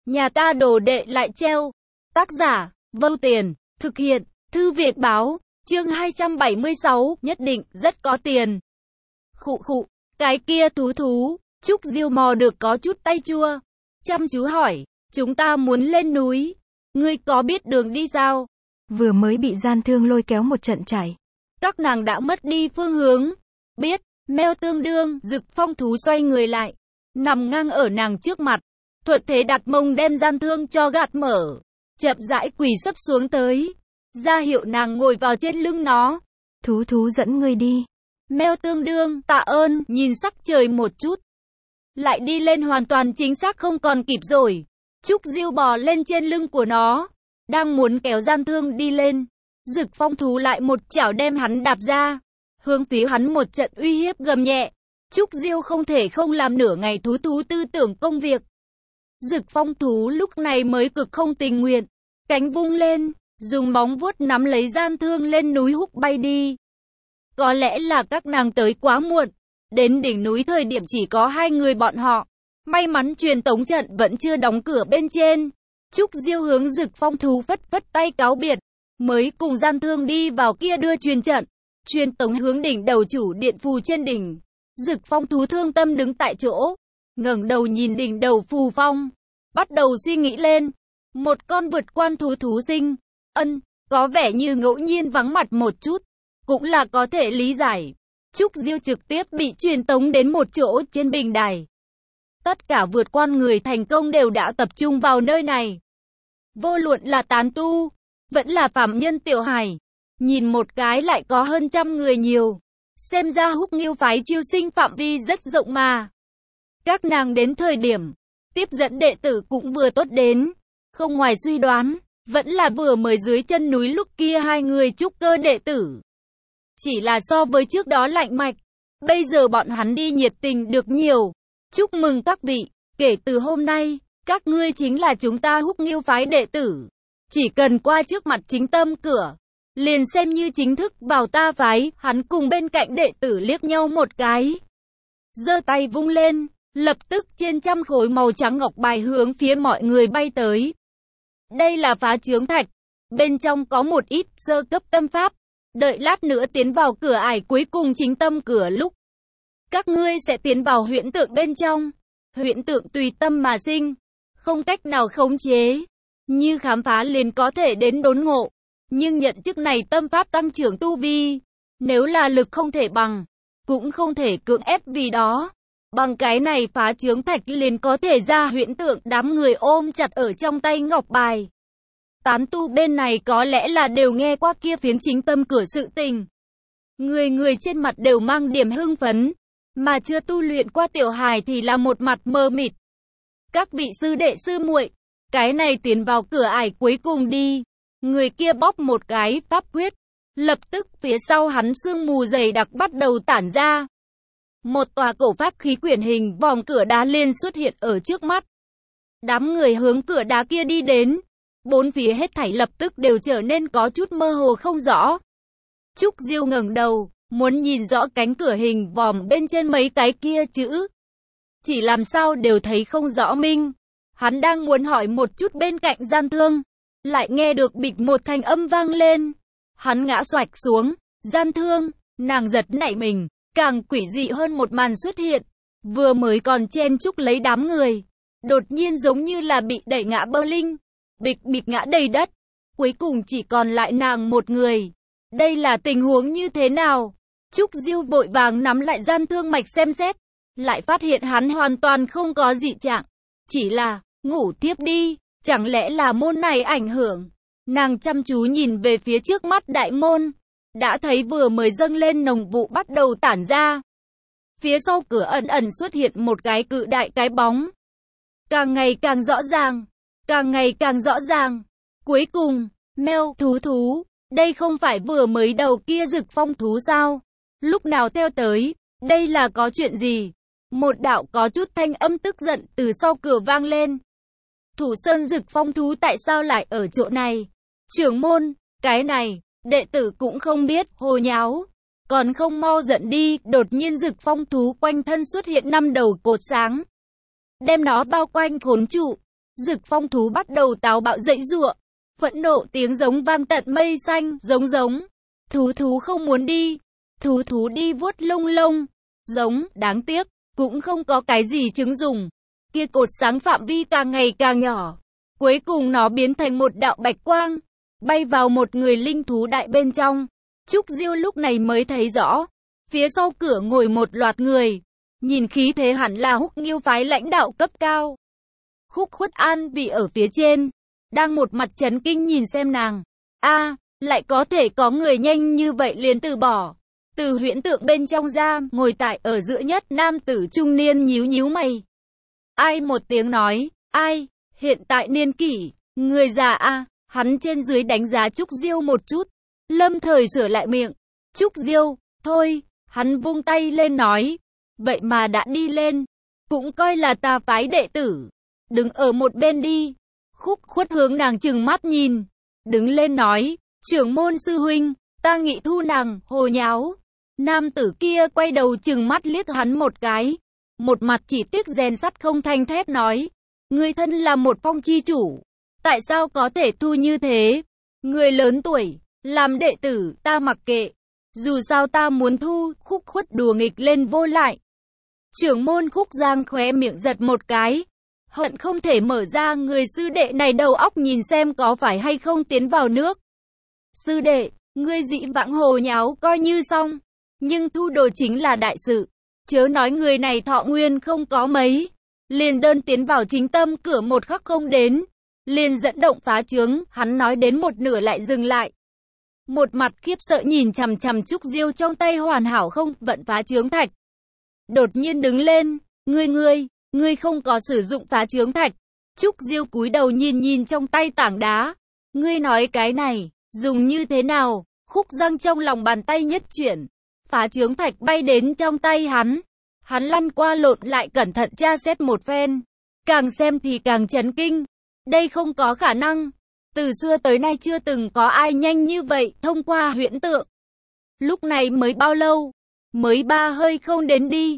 Nhà ta đồ đệ lại treo. Tác giả, Vô Tiền, thực hiện, Thư Việt Báo, chương 276, nhất định rất có tiền. Khụ khụ, cái kia thú, Trúc Diêu mò được có chút tay chua. Chăm chú hỏi, chúng ta muốn lên núi, ngươi có biết đường đi sao? Vừa mới bị gian thương lôi kéo một trận chạy. Các nàng đã mất đi phương hướng. Biết, Meo tương đương, Dực Phong thú xoay người lại, nằm ngang ở nàng trước mặt. Thuận thế đặt mông đem gian thương cho gạt mở, chậm rãi quỳ sấp xuống tới, ra hiệu nàng ngồi vào trên lưng nó. Thú dẫn ngươi đi. Meo tương đương, tạ ơn, nhìn sắc trời một chút. Lại đi lên hoàn toàn chính xác không còn kịp rồi. Trúc Diêu bò lên trên lưng của nó, đang muốn kéo gian thương đi lên. Dực Phong thú lại một chảo đem hắn đạp ra, hướng phía hắn một trận uy hiếp gầm nhẹ. Trúc Diêu không thể không làm nửa ngày thú tư tưởng công việc. Dực Phong thú lúc này mới cực không tình nguyện, cánh vung lên, dùng móng vuốt nắm lấy gian thương lên núi húc bay đi. Có lẽ là các nàng tới quá muộn, đến đỉnh núi thời điểm chỉ có hai người bọn họ. May mắn truyền tống trận vẫn chưa đóng cửa bên trên. Trúc Diêu hướng Dực Phong thú phất tay cáo biệt, mới cùng gian thương đi vào kia đưa truyền trận, truyền tống hướng đỉnh đầu chủ điện phù trên đỉnh. Dực Phong thú thương tâm đứng tại chỗ, ngẩng đầu nhìn đỉnh đầu phù phong, bắt đầu suy nghĩ lên. Một con vượt quan thú sinh, có vẻ như ngẫu nhiên vắng mặt một chút, cũng là có thể lý giải. Trúc Diêu trực tiếp bị truyền tống đến một chỗ trên bình đài. Tất cả vượt quan người thành công đều đã tập trung vào nơi này. Vô luận là tán tu, vẫn là phạm nhân tiểu hải, nhìn một cái lại có hơn 100 người nhiều. Xem ra Húc Nghiêu phái chiêu sinh phạm vi rất rộng mà. Các nàng đến thời điểm tiếp dẫn đệ tử cũng vừa tốt đến, không ngoài suy đoán, vẫn là vừa mới dưới chân núi lúc kia hai người trúc cơ đệ tử. Chỉ là so với trước đó lạnh mạch, bây giờ bọn hắn đi nhiệt tình được nhiều. Chúc mừng các vị, kể từ hôm nay, các ngươi chính là chúng ta Húc Nghiêu phái đệ tử. Chỉ cần qua trước mặt chính tâm cửa, liền xem như chính thức vào ta phái. Hắn cùng bên cạnh đệ tử liếc nhau một cái, giơ tay vung lên, lập tức trên 100 khối màu trắng ngọc bài hướng phía mọi người bay tới. Đây là phá chướng thạch, bên trong có một ít sơ cấp tâm pháp, đợi lát nữa tiến vào cửa ải cuối cùng chính tâm cửa lúc, các ngươi sẽ tiến vào huyễn tượng bên trong. Huyễn tượng tùy tâm mà sinh, không cách nào khống chế, như khám phá liền có thể đến đốn ngộ. Nhưng nhận chức này tâm pháp tăng trưởng tu vi, nếu là lực không thể bằng, cũng không thể cưỡng ép vì đó. Bằng cái này phá chướng thạch liền có thể ra huyễn tượng. Đám người ôm chặt ở trong tay ngọc bài. Tán tu bên này có lẽ là đều nghe qua kia phiến chính tâm cửa sự tình. Người trên mặt đều mang điểm hưng phấn, mà chưa tu luyện qua tiểu hài thì là một mặt mờ mịt. Các vị sư đệ sư muội, cái này tiến vào cửa ải cuối cùng đi. Người kia bóp một cái pháp quyết, lập tức phía sau hắn sương mù dày đặc bắt đầu tản ra. Một tòa cổ pháp khí quyển hình vòng cửa đá liền xuất hiện ở trước mắt. Đám người hướng cửa đá kia đi đến, bốn phía hết thảy lập tức đều trở nên có chút mơ hồ không rõ. Trúc Diêu ngẩng đầu, muốn nhìn rõ cánh cửa hình vòm bên trên mấy cái kia chữ, chỉ làm sao đều thấy không rõ minh. Hắn đang muốn hỏi một chút bên cạnh gian thương, lại nghe được bịch một thanh âm vang lên. Hắn ngã xoạch xuống. Gian thương, nàng giật nảy mình, càng quỷ dị hơn một màn xuất hiện. Vừa mới còn chen chúc lấy đám người, đột nhiên giống như là bị đẩy ngã bơ linh, bịch ngã đầy đất. Cuối cùng chỉ còn lại nàng một người. Đây là tình huống như thế nào? Trúc Diêu vội vàng nắm lại gian thương mạch xem xét, lại phát hiện hắn hoàn toàn không có dị trạng, chỉ là ngủ tiếp đi. Chẳng lẽ là môn này ảnh hưởng? Nàng chăm chú nhìn về phía trước mắt đại môn, đã thấy vừa mới dâng lên nồng vụ bắt đầu tản ra. Phía sau cửa ẩn xuất hiện một cái cự đại cái bóng, càng ngày càng rõ ràng, càng ngày càng rõ ràng. Cuối cùng, Meo thú, đây không phải vừa mới đầu kia Dực Phong thú sao? Lúc nào theo tới? Đây là có chuyện gì? Một đạo có chút thanh âm tức giận từ sau cửa vang lên. Thủ Sơn Dực Phong thú tại sao lại ở chỗ này? Trưởng môn, cái này, đệ tử cũng không biết. Hồ nháo, còn không mau giận đi. Đột nhiên Dực Phong thú quanh thân xuất hiện 5 đầu cột sáng, đem nó bao quanh khốn trụ. Dực phong thú bắt đầu táo bạo dãy giụa. Phẫn nộ tiếng giống vang tận mây xanh, giống. Thú không muốn đi. Thú đi vuốt lông lông. Giống, đáng tiếc, cũng không có cái gì chứng dùng. Kia cột sáng phạm vi càng ngày càng nhỏ. Cuối cùng nó biến thành một đạo bạch quang, bay vào một người linh thú đại bên trong. Trúc Diêu lúc này mới thấy rõ. Phía sau cửa ngồi một loạt người. Nhìn khí thế hẳn là Húc Nghiêu phái lãnh đạo cấp cao. Khúc Khuất An vì ở phía trên, đang một mặt chấn kinh nhìn xem nàng. Lại có thể có người nhanh như vậy liền từ bỏ. Từ huyễn tượng bên trong ra, ngồi tại ở giữa nhất nam tử trung niên nhíu mày. Ai một tiếng nói, ai, hiện tại niên kỷ, người già hắn trên dưới đánh giá Trúc Diêu một chút. Lâm thời sửa lại miệng. Trúc Diêu, thôi, hắn vung tay lên nói. Vậy mà đã đi lên, cũng coi là ta phái đệ tử. Đứng ở một bên đi. Khúc Khuất hướng nàng trừng mắt nhìn. Đứng lên nói, trưởng môn sư huynh, ta nghĩ thu nàng, hồ nháo. Nam tử kia quay đầu trừng mắt liếc hắn một cái. Một mặt chỉ tiếc rèn sắt không thành thép nói. Ngươi thân là một phong chi chủ. Tại sao có thể thu như thế? Người lớn tuổi, làm đệ tử, ta mặc kệ. Dù sao ta muốn thu, Khúc Khuất đùa nghịch lên vô lại. Trưởng môn Khúc Giang khóe miệng giật một cái. Hận không thể mở ra người sư đệ này đầu óc nhìn xem có phải hay không tiến vào nước. Sư đệ, ngươi dĩ vãng hồ nháo coi như xong. Nhưng thu đồ chính là đại sự. Chớ nói người này thọ nguyên không có mấy. Liền đơn tiến vào chính tâm cửa một khắc không đến. Liền dẫn động phá trướng, hắn nói đến một nửa lại dừng lại. Một mặt khiếp sợ nhìn chằm chằm Trúc Diêu trong tay hoàn hảo không vận phá trướng thạch. Đột nhiên đứng lên, ngươi không có sử dụng phá trướng thạch. Trúc Diêu cúi đầu nhìn trong tay tảng đá. Ngươi nói cái này, dùng như thế nào? Khúc Giang trong lòng bàn tay nhất chuyển. Phá trướng thạch bay đến trong tay hắn. Hắn lăn qua lộn lại cẩn thận tra xét một phen. Càng xem thì càng chấn kinh. Đây không có khả năng. Từ xưa tới nay chưa từng có ai nhanh như vậy thông qua huyễn tượng. Lúc này mới bao lâu? Mới 3 hơi không đến đi.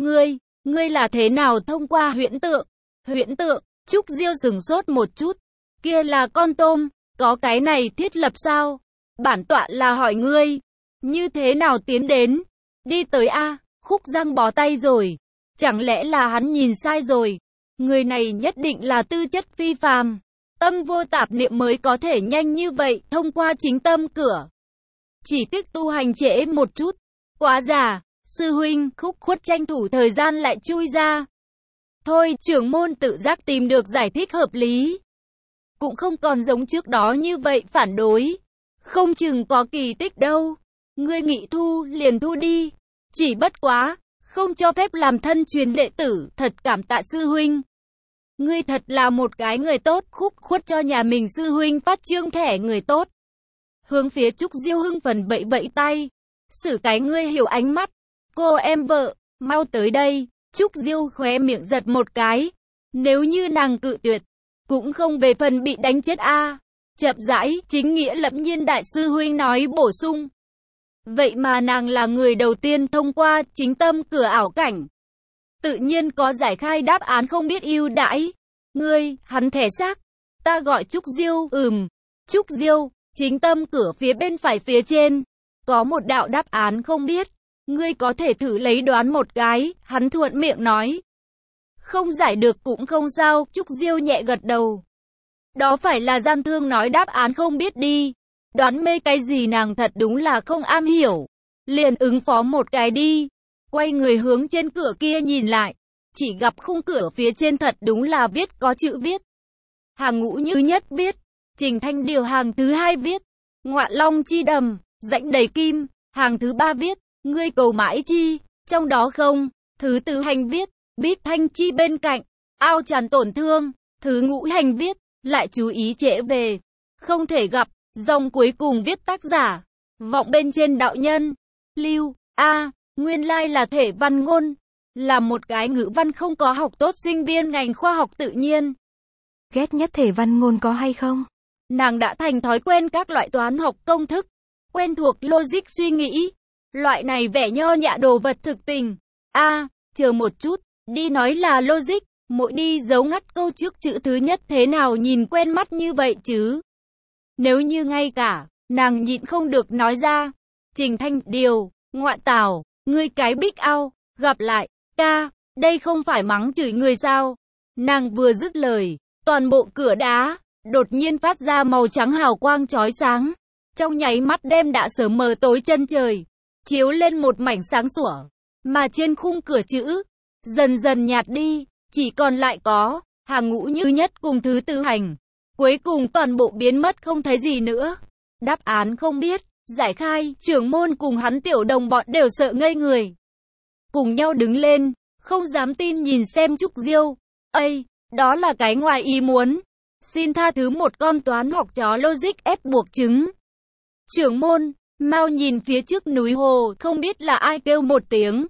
Ngươi là thế nào thông qua huyễn tượng? Huyễn tượng, Trúc Diêu sửng sốt một chút. Kia là con tôm, có cái này thiết lập sao? Bản tọa là hỏi ngươi, như thế nào tiến đến? Đi tới Khúc Giang bó tay rồi. Chẳng lẽ là hắn nhìn sai rồi? Người này nhất định là tư chất phi phàm. Tâm vô tạp niệm mới có thể nhanh như vậy thông qua chính tâm cửa. Chỉ tiếc tu hành trễ một chút. Quá già. Sư huynh, Khúc Khuất tranh thủ thời gian lại chui ra. Thôi, trưởng môn tự giác tìm được giải thích hợp lý. Cũng không còn giống trước đó như vậy phản đối. Không chừng có kỳ tích đâu. Ngươi nghĩ thu, liền thu đi. Chỉ bất quá, không cho phép làm thân truyền đệ tử, thật cảm tạ sư huynh. Ngươi thật là một cái người tốt. Khúc Khuất cho nhà mình sư huynh phát trương thẻ người tốt. Hướng phía Trúc Diêu hưng phấn vẫy tay. Xử cái ngươi hiểu ánh mắt. Cô em vợ, mau tới đây. Trúc Diêu khóe miệng giật một cái. Nếu như nàng cự tuyệt, cũng không về phần bị đánh chết Chậm rãi, chính nghĩa lẫm nhiên đại sư huynh nói bổ sung. Vậy mà nàng là người đầu tiên thông qua chính tâm cửa ảo cảnh. Tự nhiên có giải khai đáp án không biết ưu đãi. Ngươi, hắn thẻ xác. Ta gọi Trúc Diêu, Trúc Diêu, chính tâm cửa phía bên phải phía trên. Có một đạo đáp án không biết. Ngươi có thể thử lấy đoán một cái, hắn thuận miệng nói. Không giải được cũng không sao, Trúc Diêu nhẹ gật đầu. Đó phải là gian thương nói đáp án không biết đi. Đoán mê cái gì nàng thật đúng là không am hiểu. Liền ứng phó một cái đi. Quay người hướng trên cửa kia nhìn lại. Chỉ gặp khung cửa phía trên thật đúng là viết có chữ viết. Hàng ngũ như nhất viết. Trình Thanh Điều hàng thứ 2 viết. Ngoạn Long chi đầm, rãnh đầy kim. Hàng thứ 3 viết. Ngươi cầu mãi chi, trong đó không. Thứ 4 hành viết. Bít thanh chi bên cạnh. Ao tràn tổn thương. Thứ 5 hành viết. Lại chú ý trễ về. Không thể gặp. Dòng cuối cùng viết tác giả. Vọng bên trên đạo nhân. Lưu. Nguyên lai là thể văn ngôn. Là một cái ngữ văn không có học tốt sinh viên ngành khoa học tự nhiên. Ghét nhất thể văn ngôn có hay không? Nàng đã thành thói quen các loại toán học công thức. Quen thuộc logic suy nghĩ. Loại này vẻ nho nhã đồ vật thực tình. Chờ một chút. Đi nói là logic. Mỗi đi dấu ngắt câu trước chữ thứ nhất thế nào nhìn quen mắt như vậy chứ? Nếu như ngay cả, nàng nhịn không được nói ra. Trình Thanh Điều, ngoại tảo, ngươi cái bích ao, gặp lại, ca, đây không phải mắng chửi người sao? Nàng vừa dứt lời, toàn bộ cửa đá, đột nhiên phát ra màu trắng hào quang chói sáng. Trong nháy mắt đêm đã sớm mờ tối chân trời, chiếu lên một mảnh sáng sủa, mà trên khung cửa chữ, dần dần nhạt đi, chỉ còn lại có, hàng ngũ như nhất cùng thứ tư hành. Cuối cùng toàn bộ biến mất không thấy gì nữa. Đáp án không biết, giải khai, trưởng môn cùng hắn tiểu đồng bọn đều sợ ngây người. Cùng nhau đứng lên, không dám tin nhìn xem Trúc Diêu. Ây, đó là cái ngoài ý muốn. Xin tha thứ một con toán học chó logic ép buộc chứng. Trưởng môn, mau nhìn phía trước núi hồ, không biết là ai kêu một tiếng.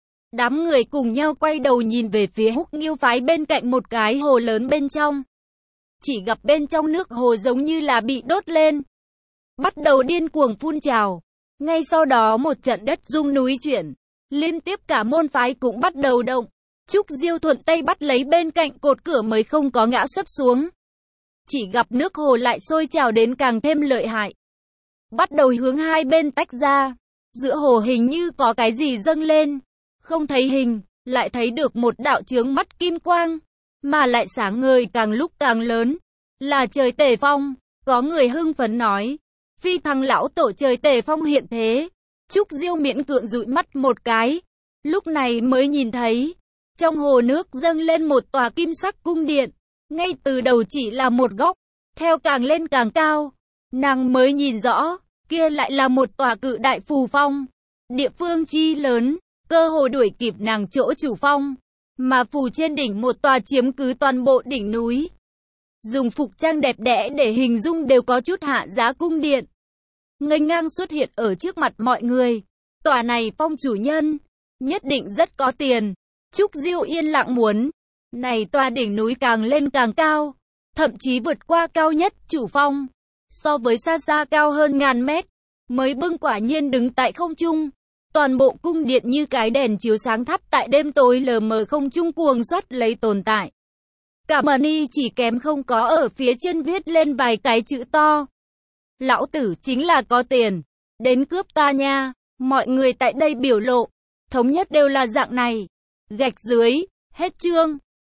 Đám người cùng nhau quay đầu nhìn về phía Húc Nghiêu phái bên cạnh một cái hồ lớn bên trong. Chỉ gặp bên trong nước hồ giống như là bị đốt lên, bắt đầu điên cuồng phun trào. Ngay sau đó một trận đất rung núi chuyển, liên tiếp cả môn phái cũng bắt đầu động. Trúc Diêu thuận tay bắt lấy bên cạnh cột cửa mới không có ngã sấp xuống. Chỉ gặp nước hồ lại sôi trào đến càng thêm lợi hại, bắt đầu hướng hai bên tách ra. Giữa hồ hình như có cái gì dâng lên, không thấy hình, lại thấy được một đạo chướng mắt kim quang, mà lại sáng ngời càng lúc càng lớn, là trời Tề Phong. Có người hưng phấn nói, phi thăng lão tổ trời Tề Phong hiện thế. Trúc Diêu miễn cưỡng dụi mắt một cái, lúc này mới nhìn thấy, trong hồ nước dâng lên một tòa kim sắc cung điện, ngay từ đầu chỉ là một góc, theo càng lên càng cao, nàng mới nhìn rõ, kia lại là một tòa cự đại phù phong, địa phương chi lớn, cơ hồ đuổi kịp nàng chỗ chủ phong, mà phù trên đỉnh một tòa chiếm cứ toàn bộ đỉnh núi. Dùng phục trang đẹp đẽ để hình dung đều có chút hạ giá cung điện, nghênh ngang xuất hiện ở trước mặt mọi người. Tòa này phong chủ nhân, nhất định rất có tiền. Trúc Diêu yên lặng muốn, này tòa đỉnh núi càng lên càng cao, thậm chí vượt qua cao nhất chủ phong, so với xa xa cao hơn ngàn mét, mới bưng quả nhiên đứng tại không trung. Toàn bộ cung điện như cái đèn chiếu sáng thắp tại đêm tối lờ mờ không trung cuồng xoát lấy tồn tại. Cả màn y chỉ kém không có ở phía trên viết lên vài cái chữ to. Lão tử chính là có tiền, đến cướp ta nha. Mọi người tại đây biểu lộ, thống nhất đều là dạng này. Gạch dưới, hết chương.